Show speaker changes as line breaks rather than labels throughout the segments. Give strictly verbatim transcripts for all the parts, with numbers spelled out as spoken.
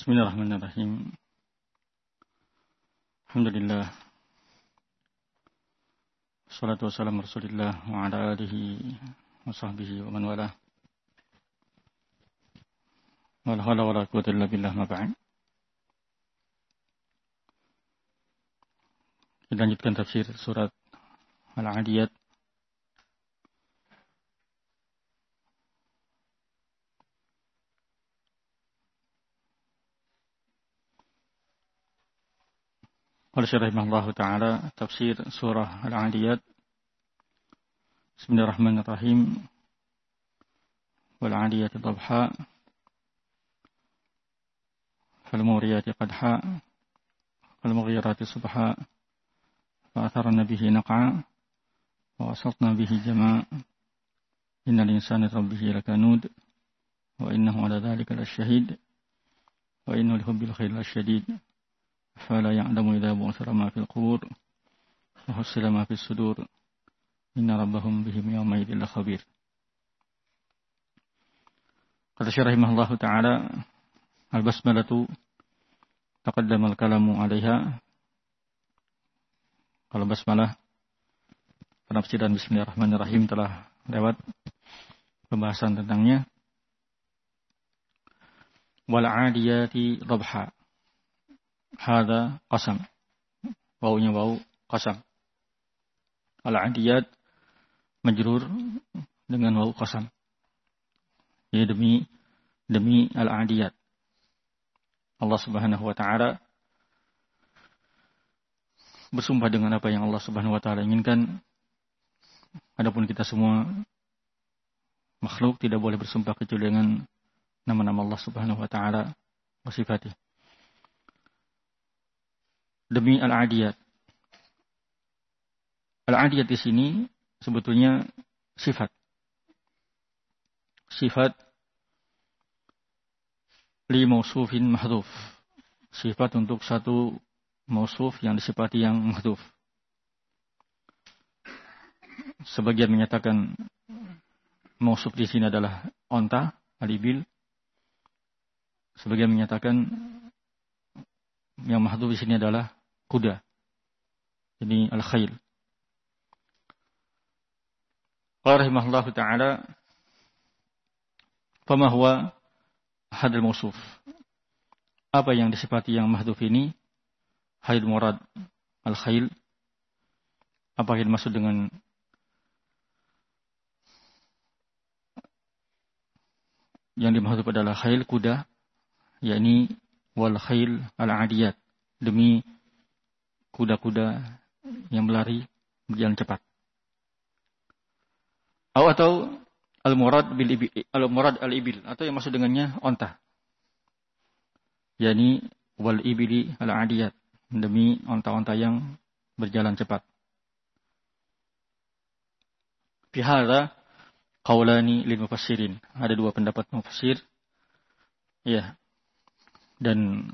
Bismillahirrahmanirrahim. Alhamdulillah. Wassalatu wassalamu Rasulillah wa ala alihi wa sahbihi wa man walah. Wa la hawla wa la quwwata illa billah ma ba'd. Kita lanjutkan tafsir surat Al-Adiyat. Qala syarih rahimahullahu ta'ala tafsir surah Al-Adiyat. Bismillahirrahmanirrahim. Wal 'adiyati dhabha fal muriyati qadha fal mughirati subha fa atharna bihi naq'a wa wasatna bihi jama' innal insana rabbihi lakanud wa innahu 'ala dhalika lasyahid wa innahu lihubbil khairi lasyadid. فلا يعلم إذا بعثر ما في القبور وحصل ما في الصدور إن ربهم بهم يومئذ لخبير. Kata Syarih rahimahullahu ta'ala, al-basmalatu taqaddama al-kalamu 'alaiha. Kalau basmalah penafsiran bismillahirrahmanirrahim telah lewat pembahasan tentangnya. Wal 'adiyati dhabha. Hada qasam. Wawunya wawu qasam. Al-'adiyat majrur dengan wawu qasam. Jadi demi demi al-'adiyat. Allah Subhanahu wa taala bersumpah dengan apa yang Allah Subhanahu wa taala inginkan. Adapun kita semua makhluk tidak boleh bersumpah kecuali dengan nama-nama Allah Subhanahu wa taala wa sifatih. Demi al-'adiyat. Al-'adiyat di sini sebetulnya sifat. Sifat li mausufin mahdhuf. Sifat untuk satu mausuf yang disifati yang mahdhuf. Sebagian menyatakan mausuf di sini adalah onta, al-ibil. Sebagian menyatakan yang mahdhuf di sini adalah kuda. Ini al-khail. Qala rahimahullahu ta'ala, fama huwa hadal mausuf. Apa yang disifati yang mahdhuf ini? Hail murad al-khail. Apa yang dimaksud dengan yang dimaksud adalah khail, kuda, yakni wal khail al-'adiyat, demi kuda-kuda yang berlari berjalan cepat. Atau al-murad bil ibil, al-murad al-ibil, atau yang maksud dengannya onta. yakni wal ibili al-'adiyat, demi onta-onta yang berjalan cepat. Fi hadza qaulani lil mufassirin. Ada dua pendapat mufassir. Ya. Dan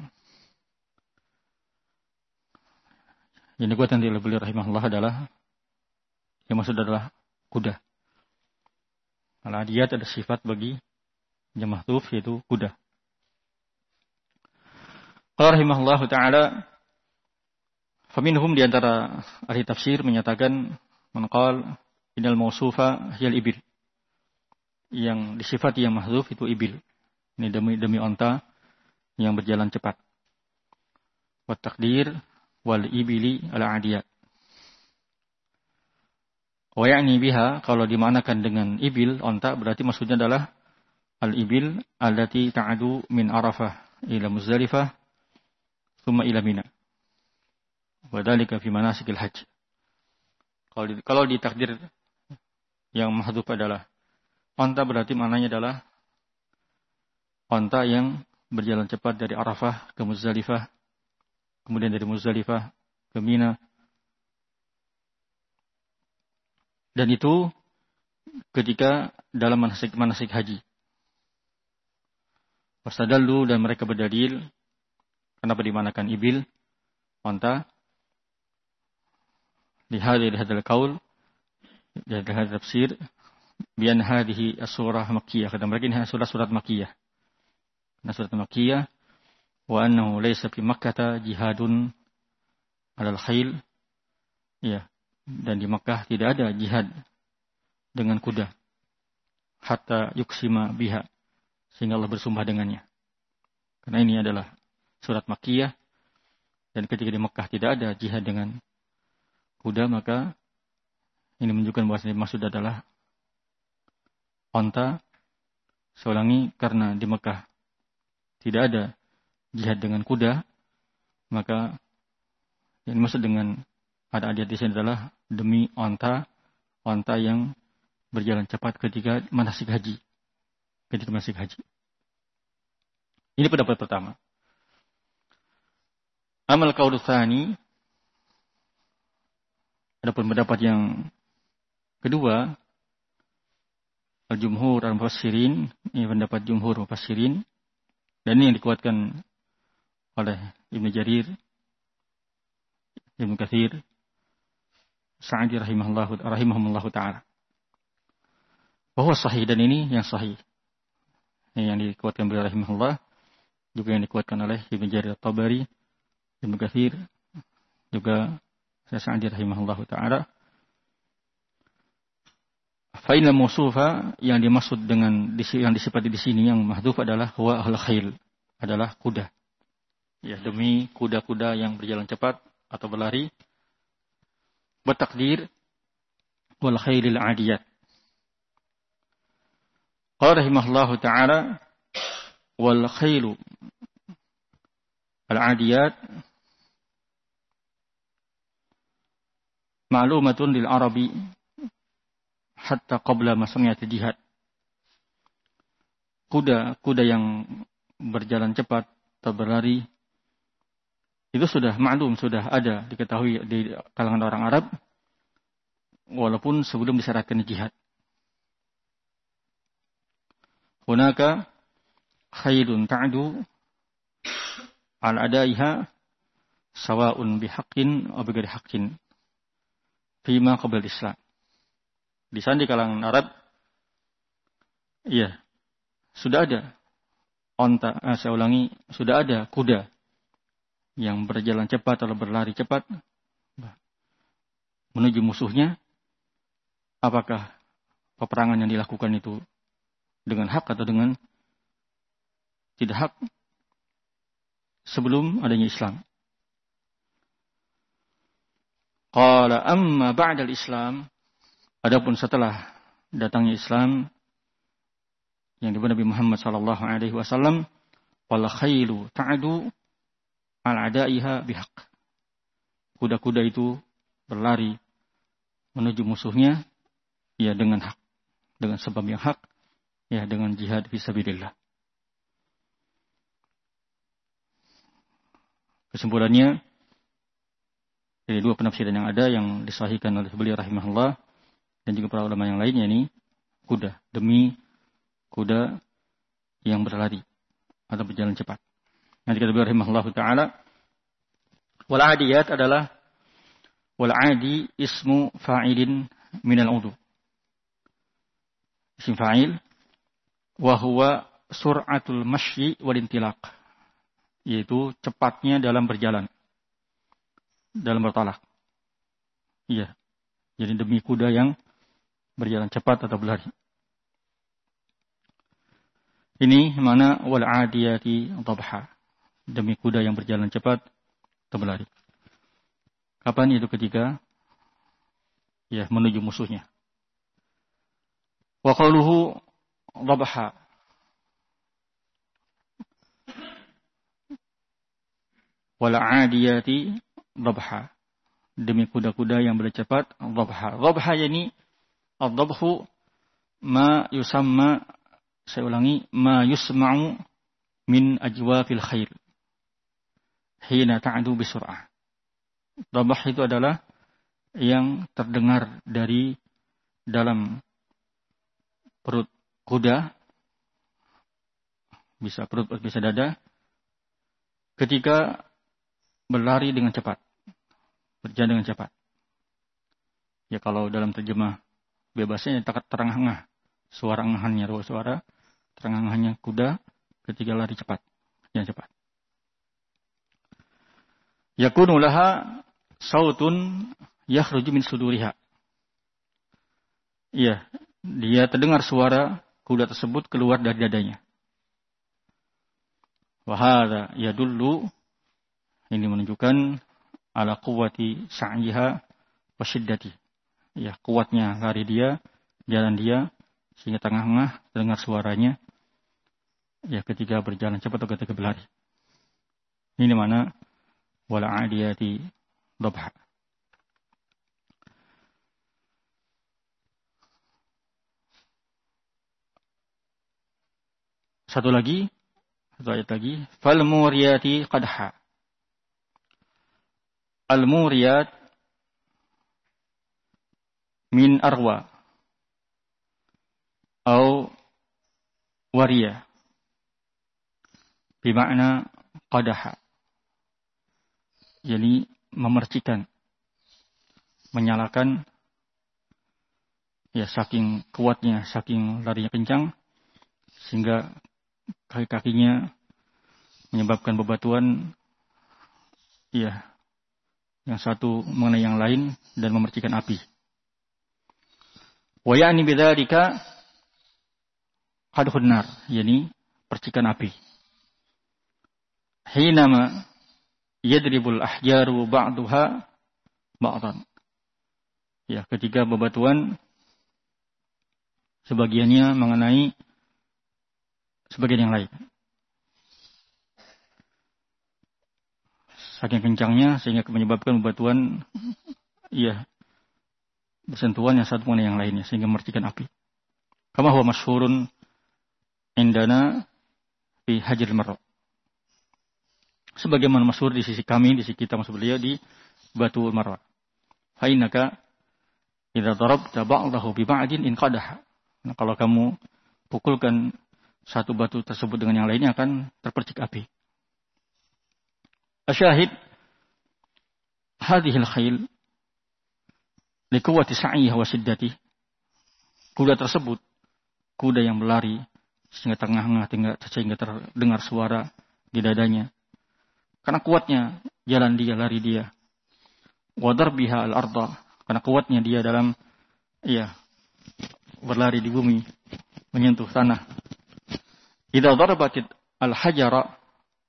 yang dikuatkan oleh beliau rahimahullah adalah yang maksud adalah kuda. Al-'adiyat ada sifat bagi yang mahdhuf yaitu kuda. Qala rahimahullah ta'ala, faminhum di antara ahli tafsir menyatakan man qala innal mausufa hiyal ibil. Yang disifati yang mahdhuf itu ibil. Ini demi demi onta yang berjalan cepat. Wa taqdir wal ibili al-'adiyat. Wa ya'ni biha, kalau dimanakan dengan ibil, onta, berarti maksudnya adalah al-ibil allati ta'adu min Arafah ila Muzdalifah thumma ila Mina. Wa dzalika fi manasikil hajj. Kalau kalau ditakdir yang mahdhuf adalah onta, berarti maknanya adalah onta yang berjalan cepat dari Arafah ke Muzdalifah, kemudian dari Muzdalifah ke Mina. Dan itu ketika dalam manasik manasik haji. Wastadallu, dan mereka berdalil kenapa dimanakan ibil, onta. Lihat dari hadal qaul, dari hadal tafsir, bian hadhihi as-surah makkiyah. Kata mereka ini surah surat makkiyah. Nah, surat makkiyah wa annahu laysa fi Makkah jihadun 'alal khail. Ya, dan di Makkah tidak ada jihad dengan kuda. Hatta yuksima biha, sehingga Allah bersumpah dengannya. Karena ini adalah surat Makkiyah, dan ketika di Makkah tidak ada jihad dengan kuda, maka ini menunjukkan bahwa yang maksud adalah onta. Saya ulangi, karena di Makkah tidak ada jihad dengan kuda, maka yang dimaksud dengan ada ayat di sini adalah demi onta, onta yang berjalan cepat ketika manasik haji, ketika manasik haji. Ini pendapat pertama. Amal qaul tsani, adapun pendapat yang kedua, al-jumhur al-mufassirin, ini pendapat jumhur mufassirin, dan ini yang dikuatkan oleh Ibnu Jarir, Ibnu Katsir, Sa'di rahimahullahu rahimahumullahu taala. Bahwa sahih, dan ini yang sahih. Ini yang dikuatkan beliau rahimahullah, juga yang dikuatkan oleh Ibnu Jarir at-Tabari, Ibnu Katsir, juga Sa'di rahimahullahu taala. Fa inna mausufa, yang dimaksud dengan yang disifati di sini yang mahdhuf adalah huwa ahlul khail, adalah kuda. Ya, demi kuda-kuda yang berjalan cepat atau berlari. Bertakdir wal khailil adiyat. Qala rahimahullahu ta'ala wal khailu al adiyat ma'lumatun lil arabi hatta qabla masami'at jihad. Kuda-kuda yang berjalan cepat atau berlari itu sudah maklum, sudah ada diketahui di kalangan orang Arab walaupun sebelum disyaratkan jihad. Hunaka khailun ta'du al-adaiha sawa'un bihaqqin aw bighairi haqqin fima qabla al-Islam. Di sana di kalangan Arab, iya, sudah ada onta, eh, saya ulangi, sudah ada kuda yang berjalan cepat atau berlari cepat menuju musuhnya. Apakah peperangan yang dilakukan itu dengan hak atau dengan tidak hak sebelum adanya Islam? Qala amma ba'dal Islam, adapun setelah datangnya Islam yang diberi Nabi Muhammad sallallahu alaihi wasallam, wal khailu ta'du al-adaiha bihaq. Kuda-kuda itu berlari menuju musuhnya ya dengan hak, dengan sebab yang hak, ya dengan jihad fisabilillah. Kesimpulannya dari dua penafsiran yang ada yang disahihkan oleh beliau rahimahullah dan juga para ulama yang lainnya, ini kuda, demi kuda yang berlari atau berjalan cepat. Nanti kata beliau rahimahullah ta'ala, wal adiyat adalah wal adi ismu fa'ilin minal udu. Isim fa'il wa huwa sur'atul masyi wal intilaq, yaitu cepatnya dalam berjalan, dalam bertolak. Iya. Jadi demi kuda yang berjalan cepat atau berlari. Ini mana wal adiyati dhabha, demi kuda yang berjalan cepat atau berlari. Kapan itu? Ketika ya menuju musuhnya. Wa qauluhu dhabha, wal adiyati dhabha, demi kuda-kuda yang berjalan cepat. Dhabha, dhabha yani ad-dhabhu ma yusamma, saya ulangi, ma yusma'u min ajwafil khair hina ta'du bisur'ah. Dhabh itu adalah yang terdengar dari dalam perut kuda, bisa perut, bisa dada, ketika berlari dengan cepat, berjalan dengan cepat. Ya kalau dalam terjemah bebasnya terengah-engah, suara engahannya, suara terengah-engahnya kuda ketika lari cepat, yang cepat. yakunu laha sautun yakhruju min suduriha. Iya, dia terdengar suara kuda tersebut keluar dari dadanya. Wa hadza yadullu, ini menunjukkan ala quwwati sa'yiha wa syiddati. Ya, kuatnya lari dia, jalan dia sehingga tengah-tengah terdengar suaranya. Ya, ketika berjalan cepat atau ketika berlari. Ini mana wala adiyati dhabha. Satu lagi, satu ayat lagi, fal muriyati qadha. Al muriyat min arwa atau wariya bermakna qadaha, jadi memercikan, menyalakan, ya saking kuatnya, saking larinya kencang sehingga kaki-kakinya menyebabkan bebatuan, ya, yang satu mengenai yang lain dan memercikan api. Wa ya'ni bidzalika qadhun nar, yakni percikan api. Hinama yadribul ahjaru ba'daha ba'dan. Ya, ketika bebatuan sebagiannya mengenai sebagian yang lain. Saking kencangnya sehingga menyebabkan bebatuan, ya, bersentuhan yang satu mengenai yang lainnya sehingga memercikan api. Kama huwa masyhurun indana fi Hajril Marra. Sebagaimana masyhur di sisi kami, di sisi kita maksud beliau di Batu Marwa. Fa innaka idza darabta ba'dahu bi ba'din in qadaha. Nah, kalau kamu pukulkan satu batu tersebut dengan yang lainnya akan terpercik api. Asyahid hadhil khayl li quwwati sa'yiha wa shiddati. Kuda tersebut, kuda yang berlari sehingga tengah-tengah sehingga terdengar suara di dadanya. Karena kuatnya jalan dia, lari dia. Wa darbiha al-ardh, karena kuatnya dia dalam, ya, berlari di bumi, menyentuh tanah. Idza darabatit al-hajara,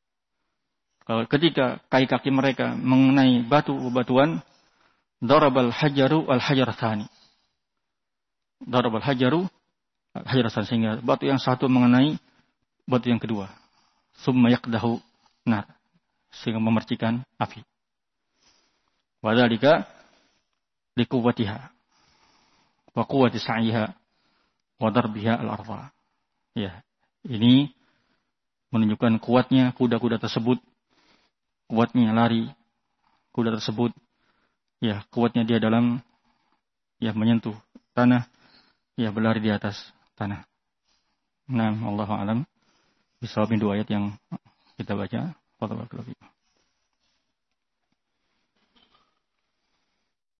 ketika kaki-kaki mereka mengenai batu-batuan, darabal hajaru al-hajar tsani. Darabal hajaru al-hajar tsani, sehingga batu yang satu mengenai batu yang kedua. Summa yaqdahu nar, sehingga memercikan api. Wa dzalika liquwwatiha wa quwwati sa'yiha wa darbiha al-ardh. Ya, ini menunjukkan kuatnya kuda-kuda tersebut, kuatnya lari kuda tersebut, ya, kuatnya dia dalam, ya, menyentuh tanah, ya, berlari di atas tanah. Nah, Allahu a'lam. Bisawab, dua ayat yang kita baca. Wallahu a'lam.